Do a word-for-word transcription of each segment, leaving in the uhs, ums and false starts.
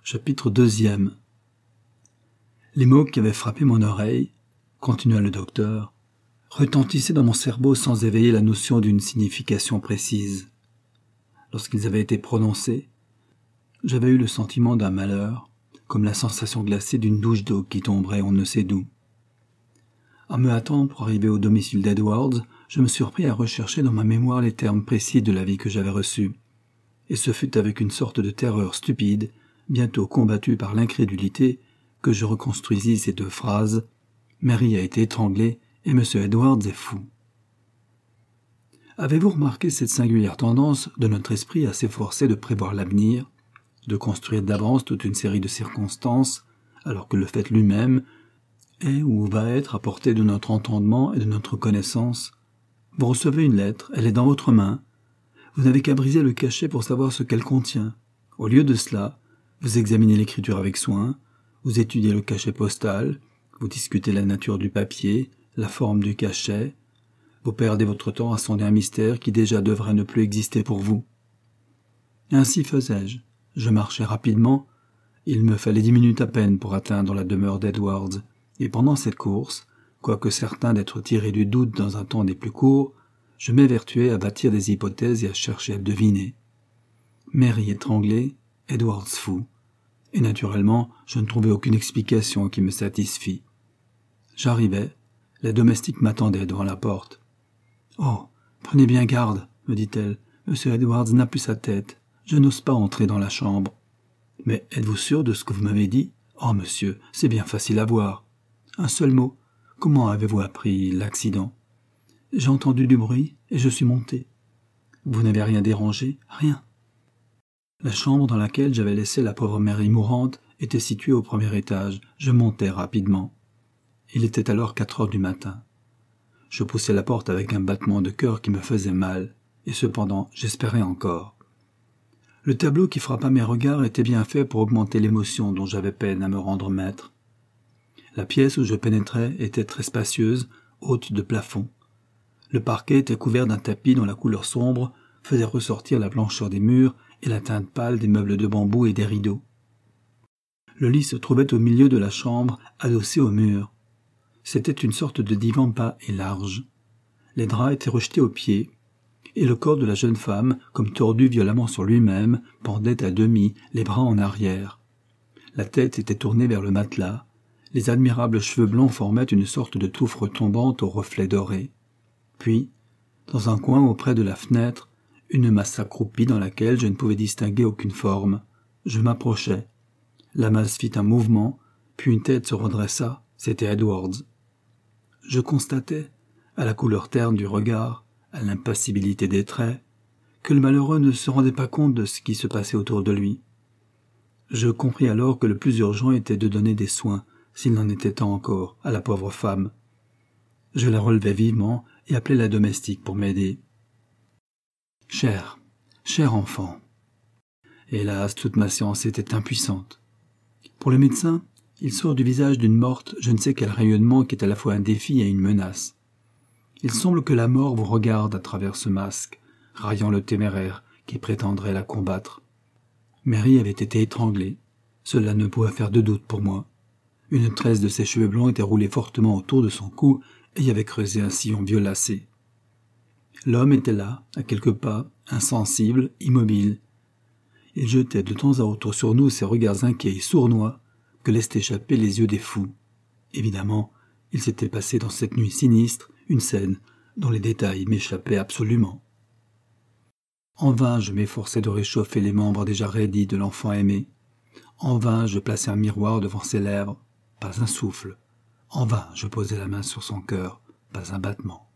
Chapitre deuxième. Les mots qui avaient frappé mon oreille, continua le docteur, retentissaient dans mon cerveau sans éveiller la notion d'une signification précise. Lorsqu'ils avaient été prononcés, j'avais eu le sentiment d'un malheur, comme la sensation glacée d'une douche d'eau qui tomberait on ne sait d'où. En me hâtant pour arriver au domicile d'Edwards, je me surpris à rechercher dans ma mémoire les termes précis de l'avis que j'avais reçu, et ce fut avec une sorte de terreur stupide, bientôt combattue par l'incrédulité, que je reconstruisis ces deux phrases. Mary a été étranglée et M. Edwards est fou. Avez-vous remarqué cette singulière tendance de notre esprit à s'efforcer de prévoir l'avenir, de construire d'avance toute une série de circonstances, alors que le fait lui-même est ou va être à portée de notre entendement et de notre connaissance? Vous recevez une lettre, elle est dans votre main. Vous n'avez qu'à briser le cachet pour savoir ce qu'elle contient. Au lieu de cela, vous examinez l'écriture avec soin, vous étudiez le cachet postal, vous discutez la nature du papier, la forme du cachet, vous perdez votre temps à sonder un mystère qui déjà devrait ne plus exister pour vous. Ainsi faisais-je. Je marchais rapidement, il me fallait dix minutes à peine pour atteindre la demeure d'Edwards, et pendant cette course, quoique certain d'être tiré du doute dans un temps des plus courts, je m'évertuais à bâtir des hypothèses et à chercher à deviner. Mary étranglée, Edwards fou, et naturellement, je ne trouvais aucune explication qui me satisfît. J'arrivais, la domestique m'attendait devant la porte. « Oh, prenez bien garde, me dit-elle, Monsieur Edwards n'a plus sa tête, je n'ose pas entrer dans la chambre. Mais êtes-vous sûr de ce que vous m'avez dit? Oh, monsieur, c'est bien facile à voir. Un seul mot, comment avez-vous appris l'accident? J'ai entendu du bruit et je suis monté. Vous n'avez rien dérangé? Rien. La chambre dans laquelle j'avais laissé la pauvre Mary mourante était située au premier étage. Je montai rapidement. Il était alors quatre heures du matin. Je poussai la porte avec un battement de cœur qui me faisait mal, et cependant j'espérais encore. Le tableau qui frappa mes regards était bien fait pour augmenter l'émotion dont j'avais peine à me rendre maître. La pièce où je pénétrais était très spacieuse, haute de plafond. Le parquet était couvert d'un tapis dont la couleur sombre faisait ressortir la blancheur des murs et la teinte pâle des meubles de bambou et des rideaux. Le lit se trouvait au milieu de la chambre, adossé au mur. C'était une sorte de divan bas et large. Les draps étaient rejetés aux pieds, et le corps de la jeune femme, comme tordu violemment sur lui-même, pendait à demi, les bras en arrière. La tête était tournée vers le matelas. Les admirables cheveux blonds formaient une sorte de touffe retombante aux reflets dorés. Puis, dans un coin auprès de la fenêtre, une masse accroupie dans laquelle je ne pouvais distinguer aucune forme. Je m'approchai. La masse fit un mouvement, puis une tête se redressa. C'était Edwards. Je constatais, à la couleur terne du regard, à l'impassibilité des traits, que le malheureux ne se rendait pas compte de ce qui se passait autour de lui. Je compris alors que le plus urgent était de donner des soins, s'il n'en était temps encore, à la pauvre femme. Je la relevai vivement et appelai la domestique pour m'aider. « Cher, cher enfant !» Hélas, toute ma science était impuissante. Pour le médecin, il sort du visage d'une morte je ne sais quel rayonnement qui est à la fois un défi et une menace. Il semble que la mort vous regarde à travers ce masque, raillant le téméraire qui prétendrait la combattre. Mary avait été étranglée. Cela ne pouvait faire de doute pour moi. Une tresse de ses cheveux blonds était roulée fortement autour de son cou et y avait creusé un sillon violacé. L'homme était là, à quelques pas, insensible, immobile. Il jetait de temps à autre sur nous ses regards inquiets et sournois que laissent échapper les yeux des fous. Évidemment, il s'était passé dans cette nuit sinistre une scène dont les détails m'échappaient absolument. En vain je m'efforçais de réchauffer les membres déjà raidis de l'enfant aimé. En vain je plaçais un miroir devant ses lèvres, pas un souffle. En vain je posais la main sur son cœur, pas un battement.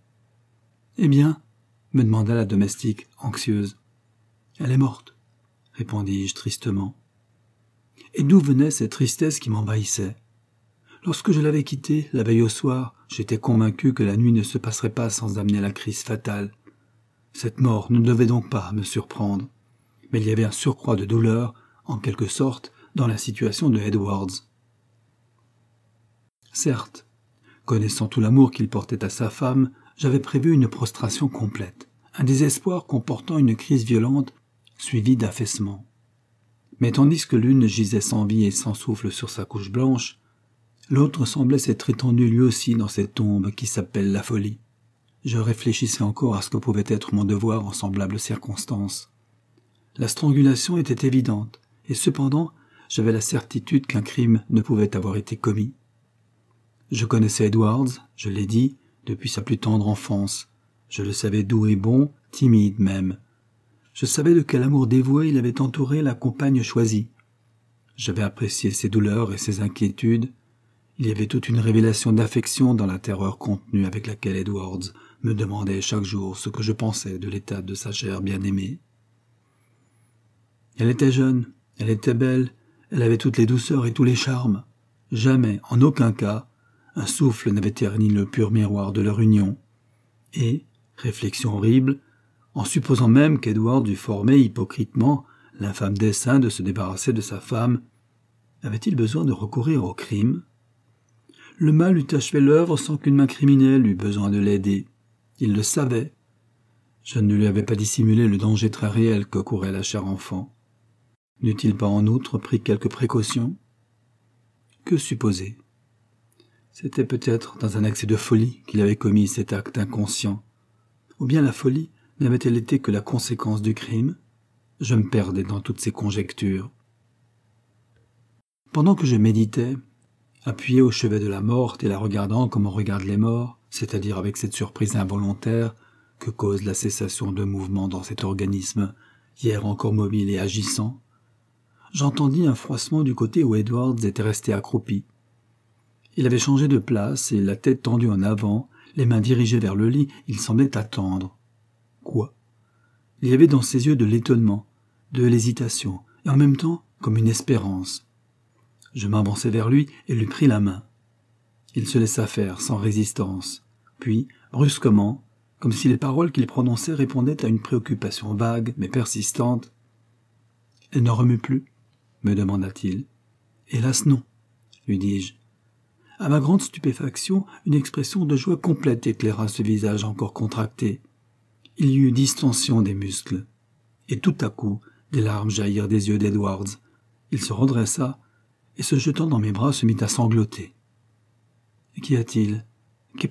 « Eh bien ?» me demanda la domestique, anxieuse. « Elle est morte, » répondis-je tristement. Et d'où venait cette tristesse qui m'envahissait? Lorsque je l'avais quittée, la veille au soir, j'étais convaincu que la nuit ne se passerait pas sans amener la crise fatale. Cette mort ne devait donc pas me surprendre, mais il y avait un surcroît de douleur, en quelque sorte, dans la situation de Edwards. Certes, connaissant tout l'amour qu'il portait à sa femme, j'avais prévu une prostration complète, un désespoir comportant une crise violente suivie d'affaissement. Mais tandis que l'une gisait sans vie et sans souffle sur sa couche blanche, l'autre semblait s'être étendu lui aussi dans cette tombe qui s'appelle la folie. Je réfléchissais encore à ce que pouvait être mon devoir en semblable circonstance. La strangulation était évidente, et cependant, j'avais la certitude qu'un crime ne pouvait avoir été commis. Je connaissais Edwards, je l'ai dit, depuis sa plus tendre enfance. Je le savais doux et bon, timide même. Je savais de quel amour dévoué il avait entouré la compagne choisie. J'avais apprécié ses douleurs et ses inquiétudes. Il y avait toute une révélation d'affection dans la terreur contenue avec laquelle Edwards me demandait chaque jour ce que je pensais de l'état de sa chère bien-aimée. Elle était jeune, elle était belle, elle avait toutes les douceurs et tous les charmes. Jamais, en aucun cas, un souffle n'avait terni le pur miroir de leur union. Et, réflexion horrible, en supposant même qu'Edward eût formé hypocritement l'infâme dessein de se débarrasser de sa femme, avait-il besoin de recourir au crime? Le mal eût achevé l'œuvre sans qu'une main criminelle eût besoin de l'aider. Il le savait. Je ne lui avais pas dissimulé le danger très réel que courait la chère enfant. N'eût-il pas en outre pris quelques précautions? Que supposer? C'était peut-être dans un accès de folie qu'il avait commis cet acte inconscient. Ou bien la folie n'avait-elle été que la conséquence du crime? Je me perdais dans toutes ces conjectures. Pendant que je méditais, appuyé au chevet de la morte et la regardant comme on regarde les morts, c'est-à-dire avec cette surprise involontaire que cause la cessation de mouvement dans cet organisme, hier encore mobile et agissant, j'entendis un froissement du côté où Edwards était resté accroupi. Il avait changé de place et, la tête tendue en avant, les mains dirigées vers le lit, il semblait attendre. Quoi? Il y avait dans ses yeux de l'étonnement, de l'hésitation, et en même temps comme une espérance. Je m'avançai vers lui et lui pris la main. Il se laissa faire, sans résistance. Puis, brusquement, comme si les paroles qu'il prononçait répondaient à une préoccupation vague mais persistante, « Elle ne remue plus ?» me demanda-t-il. « Hélas non, » lui dis-je. À ma grande stupéfaction, une expression de joie complète éclaira ce visage encore contracté. Il y eut distension des muscles. Et tout à coup, des larmes jaillirent des yeux d'Edwards. Il se redressa, et se jetant dans mes bras se mit à sangloter. « Qu'y a-t-il? Qu'éprouvez-vous »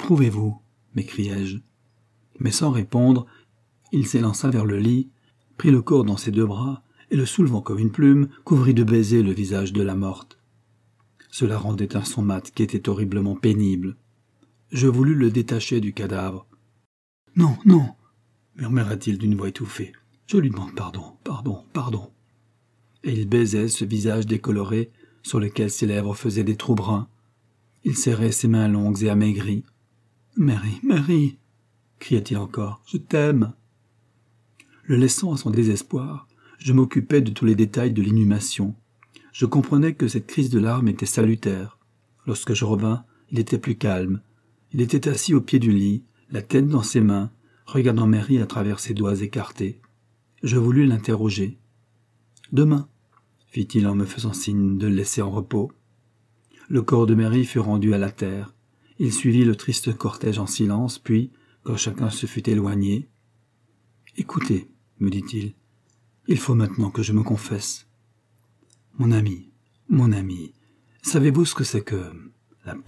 m'écriai-je. Mais sans répondre, il s'élança vers le lit, prit le corps dans ses deux bras, et le soulevant comme une plume, couvrit de baisers le visage de la morte. Cela rendait un son mat qui était horriblement pénible. Je voulus le détacher du cadavre. « Non, non !» murmura-t-il d'une voix étouffée. « Je lui demande pardon, pardon, pardon. » Et il baisait ce visage décoloré sur lequel ses lèvres faisaient des trous bruns. Il serrait ses mains longues et amaigries. « Mary, Mary !» cria-t-il encore. « Je t'aime !» Le laissant à son désespoir, je m'occupais de tous les détails de l'inhumation. Je comprenais que cette crise de larmes était salutaire. Lorsque je revins, il était plus calme. Il était assis au pied du lit, la tête dans ses mains, regardant Mary à travers ses doigts écartés. Je voulus l'interroger. « Demain » fit-il en me faisant signe de le laisser en repos. Le corps de Mary fut rendu à la terre. Il suivit le triste cortège en silence, puis, quand chacun se fut éloigné, « Écoutez, » me dit-il, « il faut maintenant que je me confesse. Mon ami, mon ami, savez-vous ce que c'est que la peur ?